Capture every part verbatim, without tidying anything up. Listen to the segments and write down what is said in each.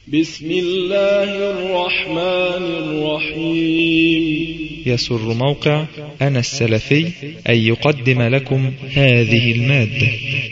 بسم الله الرحمن الرحيم. يسر موقع أنا السلفي أن يقدم لكم هذه المادة.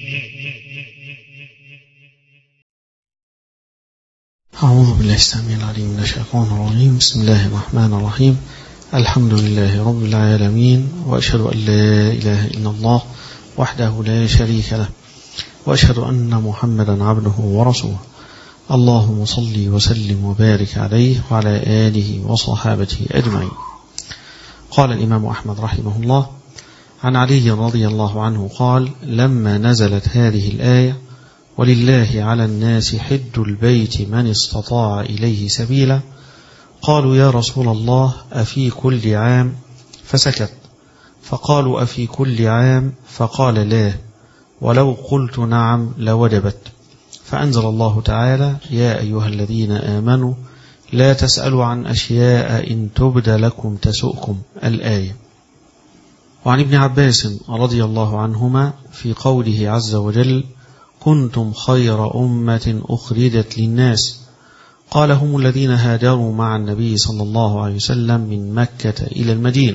أعوذ بالله السميع العليم من الشيطان الرجيم. بسم الله الرحمن الرحيم. الحمد لله رب العالمين، وأشهد أن لا إله إلا الله وحده لا شريك له، وأشهد أن محمدا عبده ورسوله. اللهم صل وسلم وبارك عليه وعلى آله وصحابته أجمعين. قال الإمام أحمد رحمه الله عن علي رضي الله عنه قال: لما نزلت هذه الآية ولله على الناس حج البيت من استطاع إليه سبيلا، قالوا يا رسول الله أفي كل عام؟ فسكت. فقالوا أفي كل عام؟ فقال لا، ولو قلت نعم لوجبت. فأنزل الله تعالى: يا أيها الذين آمنوا لا تسألوا عن أشياء إن تبد لكم تسؤكم، الآية. وعن ابن عباس رضي الله عنهما في قوله عز وجل: كنتم خير أمة أخرجت للناس، قال: هم الذين هاجروا مع النبي صلى الله عليه وسلم من مكة إلى المدينة.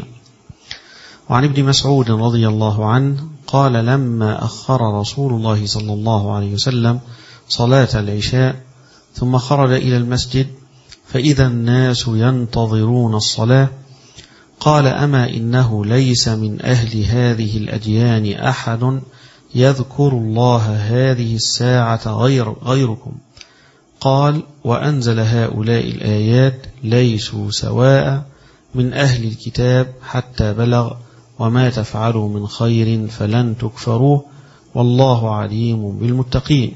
وعن ابن مسعود رضي الله عنه قال: لما أخر رسول الله صلى الله عليه وسلم صلاة العشاء ثم خرج إلى المسجد فإذا الناس ينتظرون الصلاة، قال: أما إنه ليس من أهل هذه الأديان أحد يذكر الله هذه الساعة غير غيركم. قال: وأنزل هؤلاء الآيات: ليسوا سواء من أهل الكتاب حتى بلغ وما تفعلوا من خير فلن تكفروه والله عليم بالمتقين.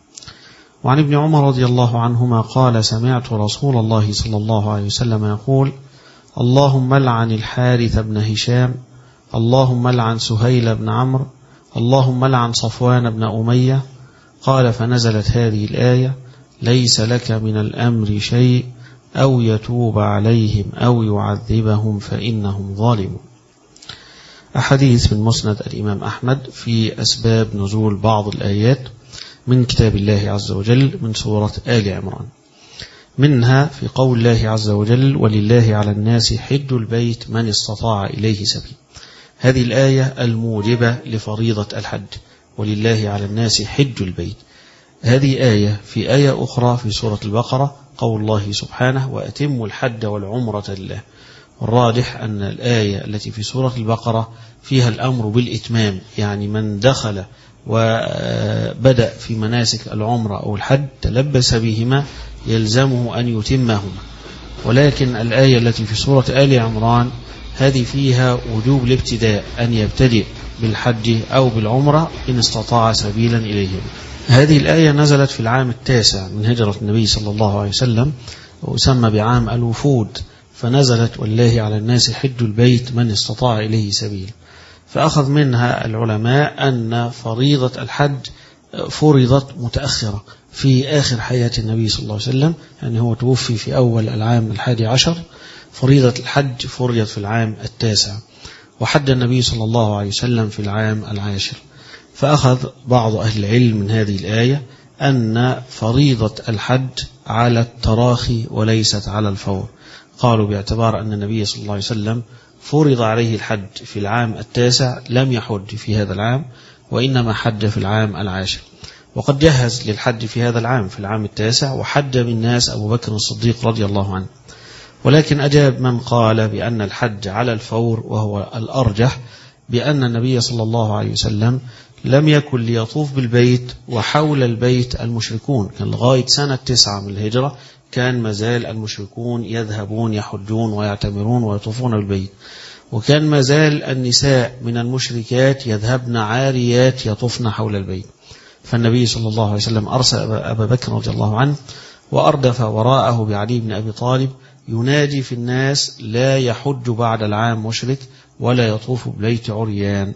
وعن ابن عمر رضي الله عنهما قال: سمعت رسول الله صلى الله عليه وسلم يقول: اللهم لعن الحارث بن هشام، اللهم لعن سهيل بن عمرو، اللهم لعن صفوان بن أمية. قال: فنزلت هذه الآية: ليس لك من الأمر شيء أو يتوب عليهم أو يعذبهم فإنهم ظالمون. أحاديث من مسند الإمام أحمد في أسباب نزول بعض الآيات من كتاب الله عز وجل من سورة آل عمران. منها في قول الله عز وجل: ولله على الناس حج البيت من استطاع إليه سبيل. هذه الآية الموجبة لفريضة الحج، ولله على الناس حج البيت. هذه آية في آية أخرى في سورة البقرة قول الله سبحانه: وأتموا الحج والعمرة لله. والراجح أن الآية التي في سورة البقرة فيها الأمر بالإتمام، يعني من دخل وبدأ في مناسك العمرة أو الحج تلبس بهما يلزمه أن يتمهما. ولكن الآية التي في سورة آل عمران هذه فيها وجوب الابتداء، أن يبتدئ بالحج أو بالعمرة إن استطاع سبيلا إليهم. هذه الآية نزلت في العام التاسع من هجرة النبي صلى الله عليه وسلم، وسمى بعام الوفود، فنزلت: ولله على الناس حج البيت من استطاع إليه سبيل. فأخذ منها العلماء أن فريضة الحج فرضت متأخرة في آخر حياة النبي صلى الله عليه وسلم، يعني هو توفي في أول العام الحادي عشر، فريضة الحج فرضت في العام التاسع، وحج النبي صلى الله عليه وسلم في العام العاشر. فأخذ بعض أهل العلم من هذه الآية أن فريضة الحج على التراخي وليست على الفور. قالوا باعتبار أن النبي صلى الله عليه وسلم فرض عليه الحج في العام التاسع لم يحج في هذا العام، وإنما حج في العام العاشر. وقد جهز للحج في هذا العام في العام التاسع، وحج بالناس أبو بكر الصديق رضي الله عنه. ولكن أجاب من قال بأن الحج على الفور، وهو الأرجح، بأن النبي صلى الله عليه وسلم لم يكن ليطوف بالبيت وحول البيت المشركون. كان لغاية سنة تسعة من الهجرة كان مازال المشركون يذهبون يحجون ويعتمرون ويطوفون بالبيت، وكان مازال النساء من المشركات يذهبن عاريات يطوفن حول البيت. فالنبي صلى الله عليه وسلم أرسل أبا بكر رضي الله عنه وأردف وراءه بعلي بن أبي طالب ينادي في الناس: لا يحج بعد العام مشرك ولا يطوف بالبيت عريان.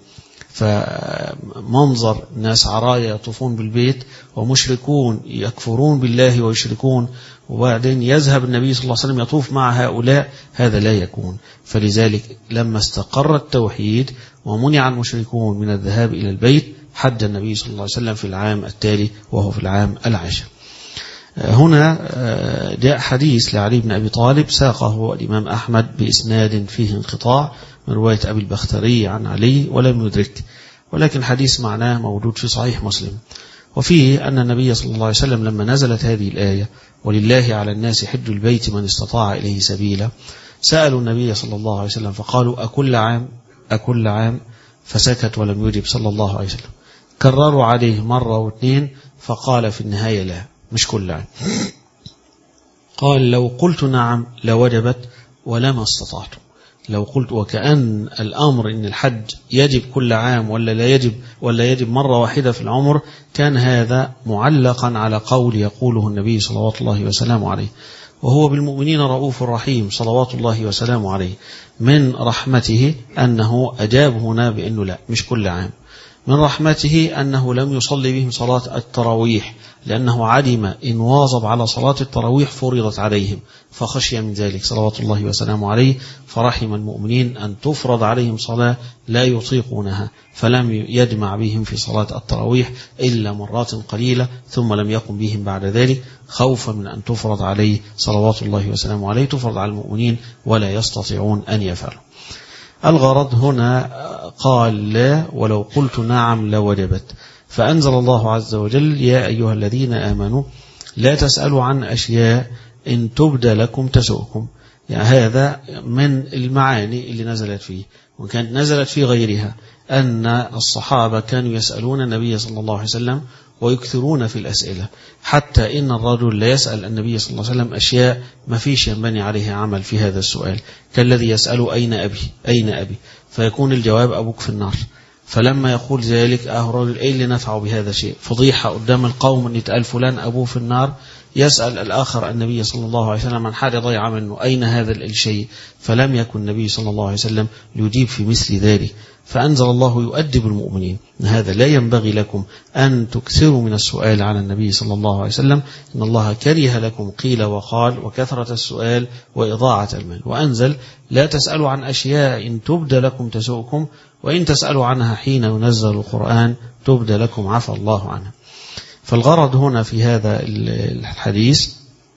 فمنظر ناس عرايا يطوفون بالبيت ومشركون يكفرون بالله ويشركون، وبعدين يذهب النبي صلى الله عليه وسلم يطوف مع هؤلاء، هذا لا يكون. فلذلك لما استقر التوحيد ومنع المشركون من الذهاب إلى البيت حج النبي صلى الله عليه وسلم في العام التالي وهو في العام العاشر. هنا جاء حديث لعلي بن أبي طالب ساقه الإمام أحمد بإسناد فيه انقطاع من رواية أبي البختري عن علي ولم يدرك، ولكن حديث معناه موجود في صحيح مسلم، وفيه أن النبي صلى الله عليه وسلم لما نزلت هذه الآية ولله على الناس حج البيت من استطاع إليه سبيلا، سألوا النبي صلى الله عليه وسلم فقالوا أكل عام أكل عام، فسكت ولم يجب صلى الله عليه وسلم. كرروا عليه مرة واثنين فقال في النهاية لا، مش كل عام. قال لو قلت نعم لوجبت ولما استطعت. لو قلت وكأن الأمر إن الحج يجب كل عام ولا لا يجب ولا يجب مرة واحدة في العمر، كان هذا معلقا على قول يقوله النبي صلوات الله وسلامه عليه، وهو بالمؤمنين رؤوف رحيم صلوات الله وسلامه عليه. من رحمته أنه أجاب هنا بأنه لا، مش كل عام. من رحمته أنه لم يصلي بهم صلاة التراويح، لأنه علم إن واظب على صلاة التراويح فرضت عليهم، فخشي من ذلك صلوات الله وسلامه عليه، فرحم المؤمنين أن تفرض عليهم صلاة لا يطيقونها، فلم يجمع بهم في صلاة التراويح إلا مرات قليلة، ثم لم يقم بهم بعد ذلك خوفا من أن تفرض عليه صلوات الله وسلامه عليه، تفرض على المؤمنين ولا يستطيعون أن يفعلوا. الغرض هنا قال لا، ولو قلت نعم لوجبت. فأنزل الله عز وجل يا أيها الذين آمنوا لا تسألوا عن أشياء إن تبد لكم تسؤكم. يعني هذا من المعاني اللي نزلت فيه، وكانت نزلت في غيرها، أن الصحابة كانوا يسألون النبي صلى الله عليه وسلم ويكثرون في الأسئلة، حتى إن الرجل لا يسأل النبي صلى الله عليه وسلم أشياء ما فيش ينبني عليه عمل في هذا السؤال، كالذي يسأل أين أبي أين أبي فيكون الجواب أبوك في النار. فلما يقول ذلك أه رجل إيه اللي نفعه بهذا الشيء، فضيحة قدام القوم أن يتقال فلان أبوه في النار. يسأل الآخر النبي صلى الله عليه وسلم عن حاجة ضيعة منه، أين هذا الشيء، فلم يكن النبي صلى الله عليه وسلم ليجيب في مثل ذلك. فأنزل الله يؤدب المؤمنين إن هذا لا ينبغي لكم أن تكثروا من السؤال على النبي صلى الله عليه وسلم، إن الله كره لكم قيل وقال وكثرة السؤال وإضاعة المال. وأنزل لا تسألوا عن أشياء إن تبد لكم تسؤكم، وإن تسألوا عنها حين ينزل القرآن تبد لكم عفى الله عنها. فالغرض هنا في هذا الحديث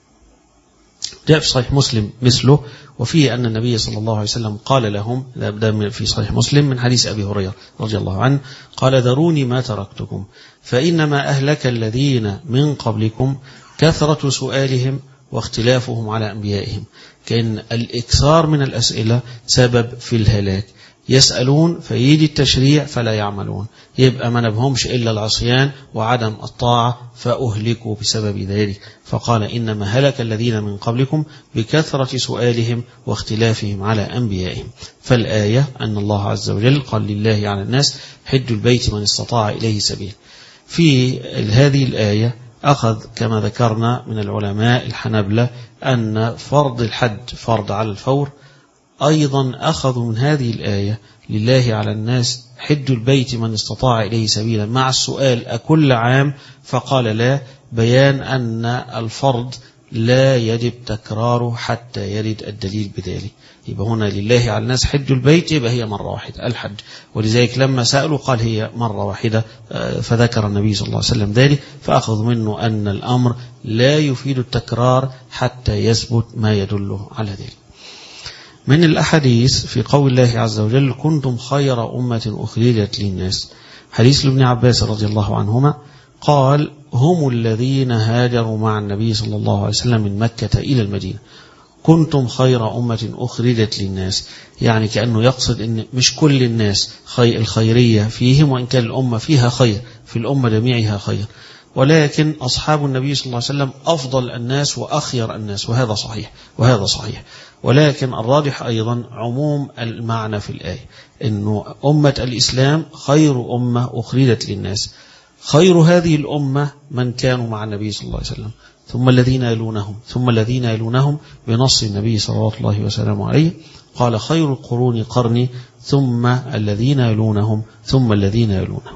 جاء في صحيح مسلم مثله، وفيه أن النبي صلى الله عليه وسلم قال لهم، لا في صحيح مسلم من حديث أبي هريرة رضي الله عنه قال ذروني ما تركتكم فإنما أهلك الذين من قبلكم كثرة سؤالهم واختلافهم على أنبيائهم. كأن الإكثار من الأسئلة سبب في الهلاك، يسألون فيجي التشريع فلا يعملون، يبقى ما نبهمش إلا العصيان وعدم الطاعة فأهلكوا بسبب ذلك. فقال إنما هلك الذين من قبلكم بكثرة سؤالهم واختلافهم على أنبيائهم. فالآية أن الله عز وجل قال لله على الناس حج البيت من استطاع إليه سبيل. في هذه الآية أخذ كما ذكرنا من العلماء الحنبلة أن فرض الحج فرض على الفور. أيضا أخذوا من هذه الآية لله على الناس حج البيت من استطاع إليه سبيلا مع السؤال أكل عام، فقال لا، بيان أن الفرض لا يجب تكراره حتى يرد الدليل بذلك. يبقى هنا لله على الناس حج البيت يبقى هي مرة واحدة الحج، ولذلك لما سألوا قال هي مرة واحدة، فذكر النبي صلى الله عليه وسلم ذلك، فأخذ منه أن الأمر لا يفيد التكرار حتى يثبت ما يدله على ذلك. من الأحاديث في قول الله عز وجل كنتم خير أمة أخرجت للناس، حديث لابن عباس رضي الله عنهما قال هم الذين هاجروا مع النبي صلى الله عليه وسلم من مكة إلى المدينة، كنتم خير أمة أخرجت للناس، يعني كأنه يقصد أن مش كل الناس خير الخيرية فيهم، وإن كان الأمة فيها خير، في الأمة جميعها خير، ولكن أصحاب النبي صلى الله عليه وسلم أفضل الناس وأخير الناس، وهذا صحيح وهذا صحيح. ولكن الراجح أيضا عموم المعنى في الآية أنه أمة الإسلام خير أمة أخرجت للناس، خير هذه الأمة من كانوا مع النبي صلى الله عليه وسلم، ثم الذين يلونهم ثم الذين يلونهم بنص النبي صلى الله عليه وسلم عليه، قال خير القرون قرني ثم الذين يلونهم ثم الذين يلونهم.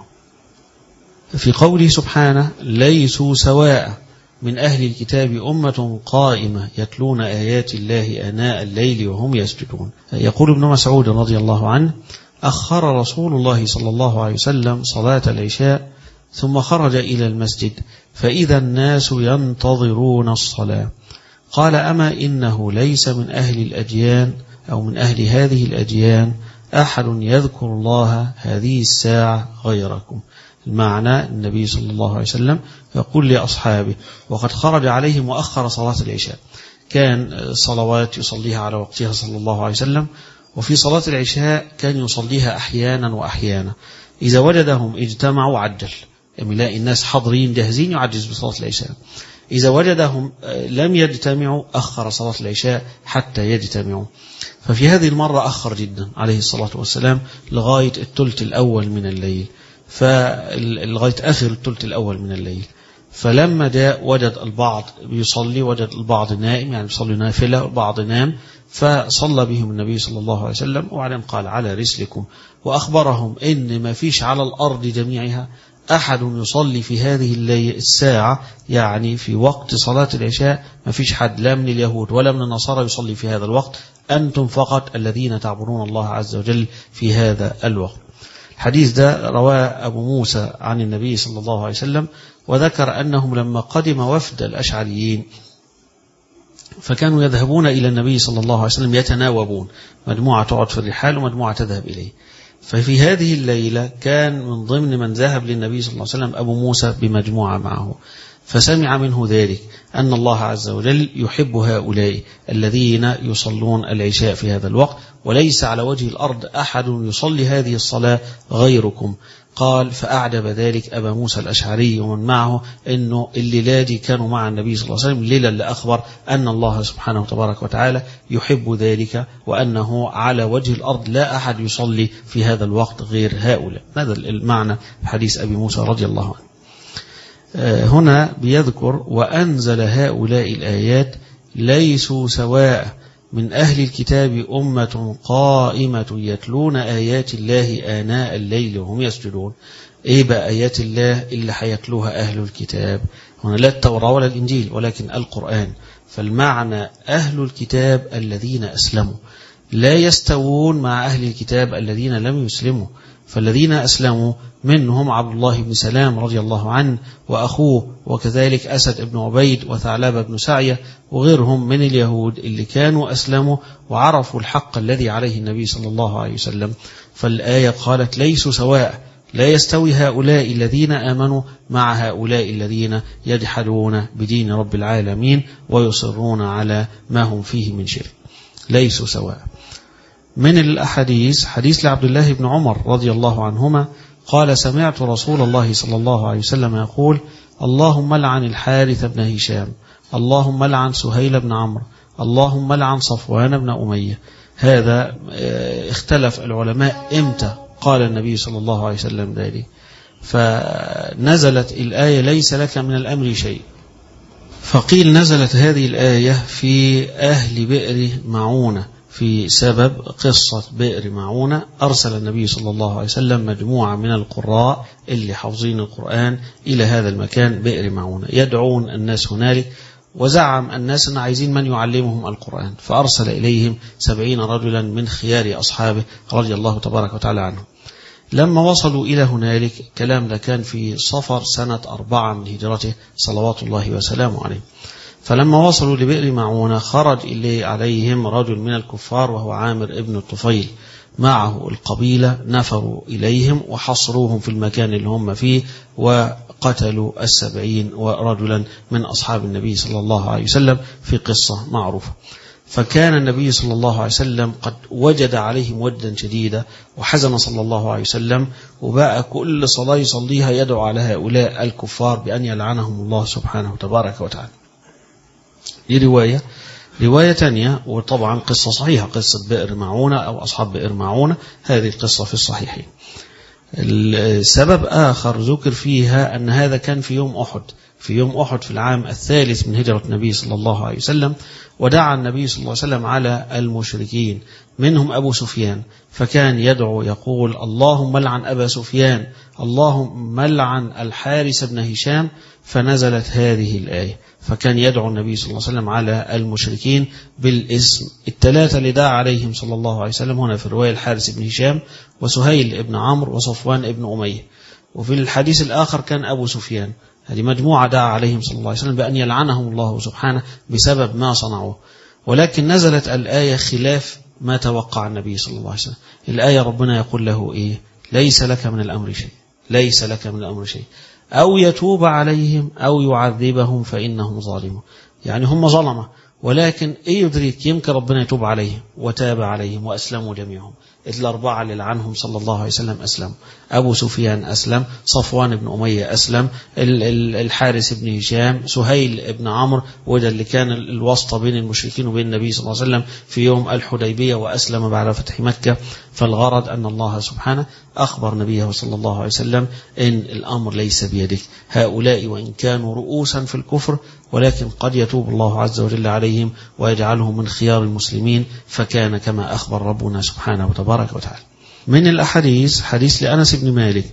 في قوله سبحانه ليسوا سواء من أهل الكتاب أمة قائمة يتلون آيات الله آناء الليل وهم يسجدون. يقول ابن مسعود رضي الله عنه أخر رسول الله صلى الله عليه وسلم صلاة العشاء ثم خرج إلى المسجد فإذا الناس ينتظرون الصلاة. قال أما إنه ليس من أهل الأديان أو من أهل هذه الأديان أحد يذكر الله هذه الساعة غيركم. المعنى النبي صلى الله عليه وسلم يقول لأصحابه وقد خرج عليهم وأخر صلاة العشاء، كان صلوات يصليها على وقتها صلى الله عليه وسلم، وفي صلاة العشاء كان يصليها أحيانا وأحيانا. إذا وجدهم اجتمعوا عجل، يلاقي الناس حاضرين جاهزين يعجز بصلاة العشاء. إذا وجدهم لم يجتمعوا أخر صلاة العشاء حتى يجتمعوا. ففي هذه المرة أخر جدا عليه الصلاة والسلام لغاية الثلث الأول من الليل، فلغاية آخر الثلث الأول من الليل. فلما جاء وجد البعض بيصلي، وجد البعض نائم يعني بيصلي نافلة، البعض نام، فصلى بهم النبي صلى الله عليه وسلم وبعدين قال على رسلكم، وأخبرهم إن ما فيش على الأرض جميعها أحد يصلي في هذه الليل الساعة، يعني في وقت صلاة العشاء ما فيش حد لا من اليهود ولا من النصارى يصلي في هذا الوقت، أنتم فقط الذين تعبدون الله عز وجل في هذا الوقت. الحديث ده رواه أبو موسى عن النبي صلى الله عليه وسلم، وذكر أنهم لما قدم وفد الأشعريين فكانوا يذهبون إلى النبي صلى الله عليه وسلم يتناوبون، مجموعة تقعد في الرحال ومجموعة تذهب إليه. ففي هذه الليلة كان من ضمن من ذهب للنبي صلى الله عليه وسلم أبو موسى بمجموعة معه، فسمع منه ذلك أن الله عز وجل يحب هؤلاء الذين يصلون العشاء في هذا الوقت، وليس على وجه الأرض أحد يصلي هذه الصلاة غيركم. قال فأعجب ذلك أبا موسى الأشعري ومن معه أنه الليلة دي كانوا مع النبي صلى الله عليه وسلم، الليلة اللي أخبر أن الله سبحانه وتبارك وتعالى يحب ذلك، وأنه على وجه الأرض لا أحد يصلي في هذا الوقت غير هؤلاء. هذا المعنى في حديث أبي موسى رضي الله عنه. هنا بيذكر وأنزل هؤلاء الآيات ليسوا سواء من أهل الكتاب أمة قائمة يتلون آيات الله آناء الليل وهم يسجدون. إيه بقى آيات الله اللي حيتلوها أهل الكتاب؟ هنا لا التوراة ولا الإنجيل ولكن القرآن. فالمعنى أهل الكتاب الذين أسلموا لا يستوون مع أهل الكتاب الذين لم يسلموا. فالذين أسلموا منهم عبد الله بن سلام رضي الله عنه وأخوه، وكذلك أسد بن عبيد وثعلبة بن سعية وغيرهم من اليهود اللي كانوا أسلموا وعرفوا الحق الذي عليه النبي صلى الله عليه وسلم. فالآية قالت ليسوا سواء، لا يستوي هؤلاء الذين آمنوا مع هؤلاء الذين يجحدون بدين رب العالمين ويصرون على ما هم فيه من شرك، ليسوا سواء. من الأحاديث حديث لعبد الله بن عمر رضي الله عنهما قال سمعت رسول الله صلى الله عليه وسلم يقول اللهم لعن الحارث بن هشام، اللهم لعن سهيل بن عمرو، اللهم لعن صفوان بن أمية. هذا اختلف العلماء امتى قال النبي صلى الله عليه وسلم ذلك، فنزلت الآية ليس لك من الأمر شيء. فقيل نزلت هذه الآية في أهل بئر معونة في سبب قصة بئر معونة. أرسل النبي صلى الله عليه وسلم مجموعة من القراء اللي حافظين القرآن إلى هذا المكان بئر معونة يدعون الناس هنالك، وزعم الناس أن عايزين من يعلمهم القرآن، فأرسل إليهم سبعين رجلا من خيار أصحابه رضي الله تبارك وتعالى عنهم. لما وصلوا إلى هنالك، كلام ده كان في صفر سنة أربعة من هجرته صلوات الله وسلامه عليه. فلما وصلوا لبئر معونة خرج إليه عليهم رجل من الكفار وهو عامر ابن الطفيل، معه القبيلة، نفروا إليهم وحصروهم في المكان اللي هم فيه وقتلوا السبعين ورجلا من أصحاب النبي صلى الله عليه وسلم في قصة معروفة. فكان النبي صلى الله عليه وسلم قد وجد عليهم وجدا شديدا وحزن صلى الله عليه وسلم، وبقى كل صلاة يصليها يدعو على هؤلاء الكفار بأن يلعنهم الله سبحانه وتبارك وتعالى. دي رواية. رواية تانية وطبعا قصة صحيحة، قصة بئر معونة أو أصحاب بئر معونة، هذه القصة في الصحيحين. السبب آخر ذكر فيها أن هذا كان في يوم أحد، في يوم أحد في العام الثالث من هجرة النبي صلى الله عليه وسلم، ودعا النبي صلى الله عليه وسلم على المشركين منهم أبو سفيان، فكان يدعو يقول اللهم لعن أبا سفيان، اللهم لعن الحارث بن هشام، فنزلت هذه الآية. فكان يدعو النبي صلى الله عليه وسلم على المشركين بالاسم. الثلاثة اللي دعا عليهم صلى الله عليه وسلم هنا في الرواية الحارث بن هشام وسهيل بن عمرو وصفوان بن أمية. وفي الحديث الآخر كان أبو سفيان. هذه مجموعة دعا عليهم صلى الله عليه وسلم بأن يلعنهم الله سبحانه بسبب ما صنعوه. ولكن نزلت الآية خلاف ما توقع النبي صلى الله عليه وسلم. الآية ربنا يقول له إيه؟ ليس لك من الأمر شيء، ليس لك من الأمر شيء، أو يتوب عليهم أو يعذبهم فإنهم ظالمون. يعني هم ظلمة، ولكن إيه يدريك، يمكن ربنا يتوب عليهم وتاب عليهم وأسلموا جميعهم. الأربعة اللي لعنهم صلى الله عليه وسلم أسلم. أبو سفيان أسلم، صفوان بن أمية أسلم، الحارث بن هشام، سهيل بن عمرو، وده اللي كان الواسطة بين المشركين وبين النبي صلى الله عليه وسلم في يوم الحديبية وأسلم بعد فتح مكة. فالغرض أن الله سبحانه أخبر نبيه صلى الله عليه وسلم إن الأمر ليس بيدك، هؤلاء وإن كانوا رؤوسا في الكفر ولكن قد يتوب الله عز وجل عليهم ويجعلهم من خيار المسلمين، فكان كما أخبر ربنا سبحانه وتبارك وتعالى. من الأحاديث حديث لأنس بن مالك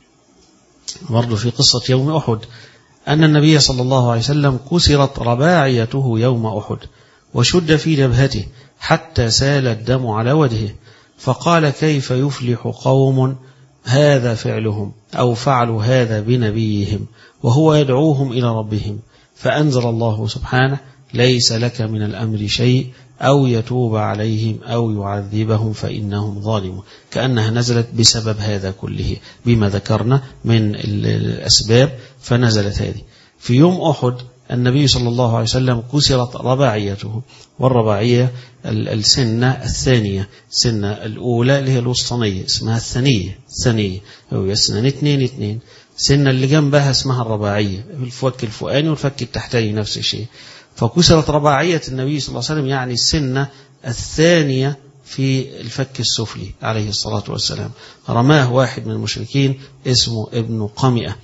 برضو في قصة يوم أحد، أن النبي صلى الله عليه وسلم كسرت رباعيته يوم أحد وشد في جبهته حتى سال الدم على وجهه، فقال كيف يفلح قوم هذا فعلهم أو فعلوا هذا بنبيهم وهو يدعوهم إلى ربهم، فأنزل الله سبحانه ليس لك من الأمر شيء أو يتوب عليهم أو يعذبهم فإنهم ظالمون. كأنها نزلت بسبب هذا كله بما ذكرنا من الأسباب، فنزلت هذه. في يوم أحد النبي صلى الله عليه وسلم كسرت رباعيته، والرباعية السنة الثانية، السنة الأولى اللي هي الوسطانية اسمها الثانية، الثانية هو السنة اثنين اثنين، السنة اللي جنبها اسمها الرباعية، الفك الفوقاني والفك التحتاني نفس الشيء. فكسرت رباعية النبي صلى الله عليه وسلم يعني السنة الثانية في الفك السفلي عليه الصلاة والسلام. رماه واحد من المشركين اسمه ابن قمئة،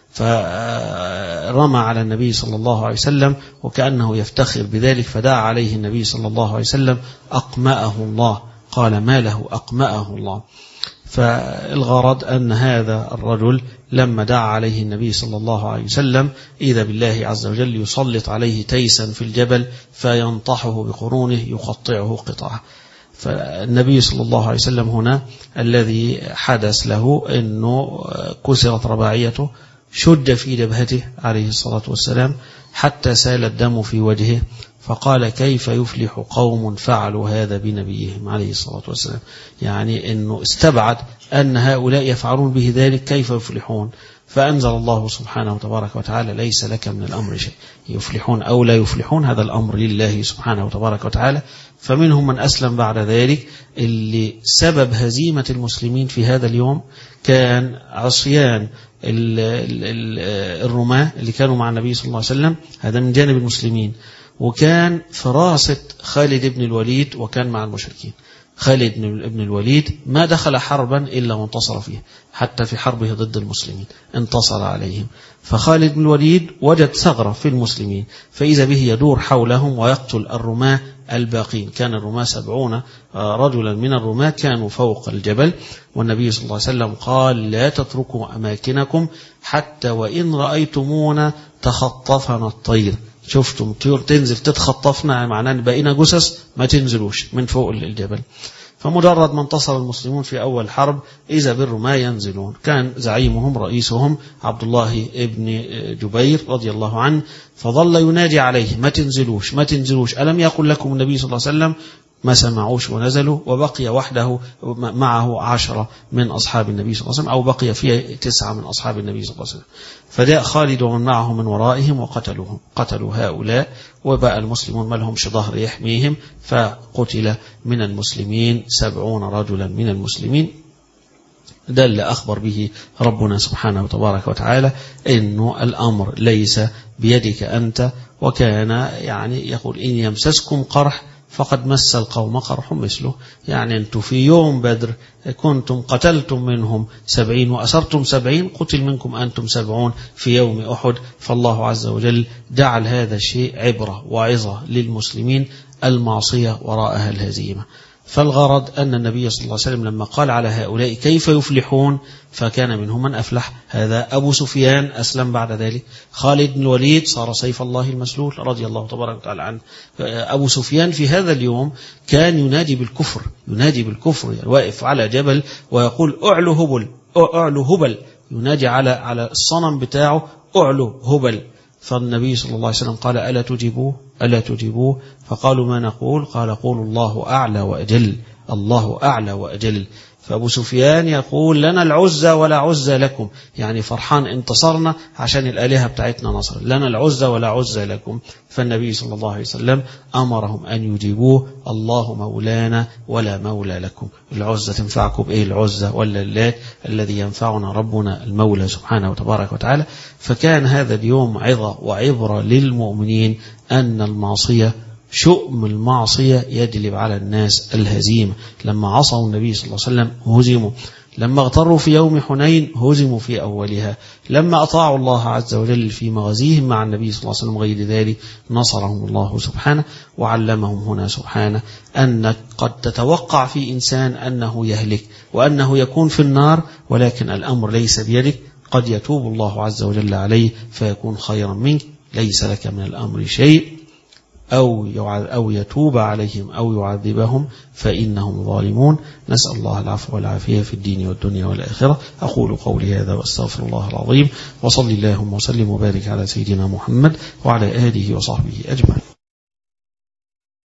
فرمى على النبي صلى الله عليه وسلم وكأنه يفتخر بذلك، فدعا عليه النبي صلى الله عليه وسلم أقمأه الله، قال ما له أقمأه الله. فالغرض أن هذا الرجل لما دعا عليه النبي صلى الله عليه وسلم إذا بالله عز وجل يسلط عليه تيسا في الجبل فينطحه بقرونه يقطعه قطعه. فالنبي صلى الله عليه وسلم هنا الذي حدث له أنه كسرت رباعيته، شد في جبهته عليه الصلاة والسلام حتى سال الدم في وجهه، فقال كيف يفلح قوم فعلوا هذا بنبيهم عليه الصلاة والسلام. يعني أنه استبعد أن هؤلاء يفعلون به ذلك، كيف يفلحون؟ فأنزل الله سبحانه وتبارك وتعالى ليس لك من الأمر شيء، يفلحون أو لا يفلحون هذا الأمر لله سبحانه وتبارك وتعالى. فمنهم من أسلم بعد ذلك، اللي سبب هزيمة المسلمين في هذا اليوم كان عصيان الرماة اللي كانوا مع النبي صلى الله عليه وسلم، هذا من جانب المسلمين، وكان فراسة خالد بن الوليد وكان مع المشركين. خالد بن الوليد ما دخل حربا إلا وانتصر فيه، حتى في حربه ضد المسلمين انتصر عليهم. فخالد بن الوليد وجد ثغرة في المسلمين، فإذا به يدور حولهم ويقتل الرماة الباقين. كان الرماة سبعون رجلا من الرماة كانوا فوق الجبل، والنبي صلى الله عليه وسلم قال لا تتركوا أماكنكم حتى وإن رأيتمونا تخطفنا الطير، شفتم طيور تنزل تتخطفنا معناه بقينا جثث، ما تنزلوش من فوق الجبل. فمجرد ما انتصر المسلمون في أول حرب إذا بالرماة ينزلون. كان زعيمهم رئيسهم عبد الله ابن جبير رضي الله عنه، فظل ينادي عليه ما تنزلوش ما تنزلوش، ألم يقل لكم النبي صلى الله عليه وسلم؟ ما سمعوش ونزلوا، وبقي وحده معه عشرة من أصحاب النبي صلى الله عليه وسلم، أو بقي فيه تسعة من أصحاب النبي صلى الله عليه وسلم. فجاء خالد ومن معه من ورائهم وقتلوهم، قتلوا هؤلاء، وبقى المسلمون ما لهمش ظهر يحميهم، فقتل من المسلمين سبعون رجلا من المسلمين. ده اللي أخبر به ربنا سبحانه وتبارك وتعالى إنه الأمر ليس بيدك أنت. وكان يعني يقول إن يمسسكم قرح فقد مس القوم قرح مثله، يعني أنتم في يوم بدر كنتم قتلتم منهم سبعين وأسرتم سبعين، قتل منكم أنتم سبعون في يوم أحد. فالله عز وجل جعل هذا الشيء عبرة وعظة للمسلمين، المعصية وراءها الهزيمة. فالغرض أن النبي صلى الله عليه وسلم لما قال على هؤلاء كيف يفلحون، فكان منهم من أفلح. هذا أبو سفيان أسلم بعد ذلك، خالد بن الوليد صار سيف الله المسلول رضي الله تبارك وتعالى عنه. أبو سفيان في هذا اليوم كان ينادي بالكفر، ينادي بالكفر، يعني واقف على جبل ويقول أعلو هبل أعلو هبل، ينادي على على الصنم بتاعه أعلو هبل. فالنبي صلى الله عليه وسلم قال ألا تجيبوه ألا تجيبوه فقالوا ما نقول؟ قال قولوا الله أعلى وأجل، الله أعلى وأجل. فأبو سفيان يقول لنا العزة ولا عزة لكم، يعني فرحان انتصرنا عشان الآلهة بتاعتنا نصر، لنا العزة ولا عزة لكم. فالنبي صلى الله عليه وسلم أمرهم أن يجيبوه الله مولانا ولا مولى لكم. العزة تنفعكم بإيه؟ العزة ولا اللات؟ الذي ينفعنا ربنا المولى سبحانه وتبارك وتعالى. فكان هذا اليوم عظة وعبرة للمؤمنين أن المعصية شؤم المعصية يجلب على الناس الهزيمة. لما عصوا النبي صلى الله عليه وسلم هزموا، لما اغتروا في يوم حنين هزموا في أولها، لما أطاعوا الله عز وجل في مغازيهم مع النبي صلى الله عليه وسلم غير ذلك نصرهم الله سبحانه وعلمهم هنا سبحانه أنك قد تتوقع في إنسان أنه يهلك وأنه يكون في النار، ولكن الأمر ليس بيدك، قد يتوب الله عز وجل عليه فيكون خيرا منك، ليس لك من الأمر شيء، أو أو يتوب عليهم أو يعذبهم فإنهم ظالمون. نسأل الله العفو والعافية في الدين والدنيا والآخرة. أقول قولي هذا وأستغفر الله العظيم، وصلي اللهم وسلم وبارك على سيدنا محمد وعلى آله وصحبه أجمعين.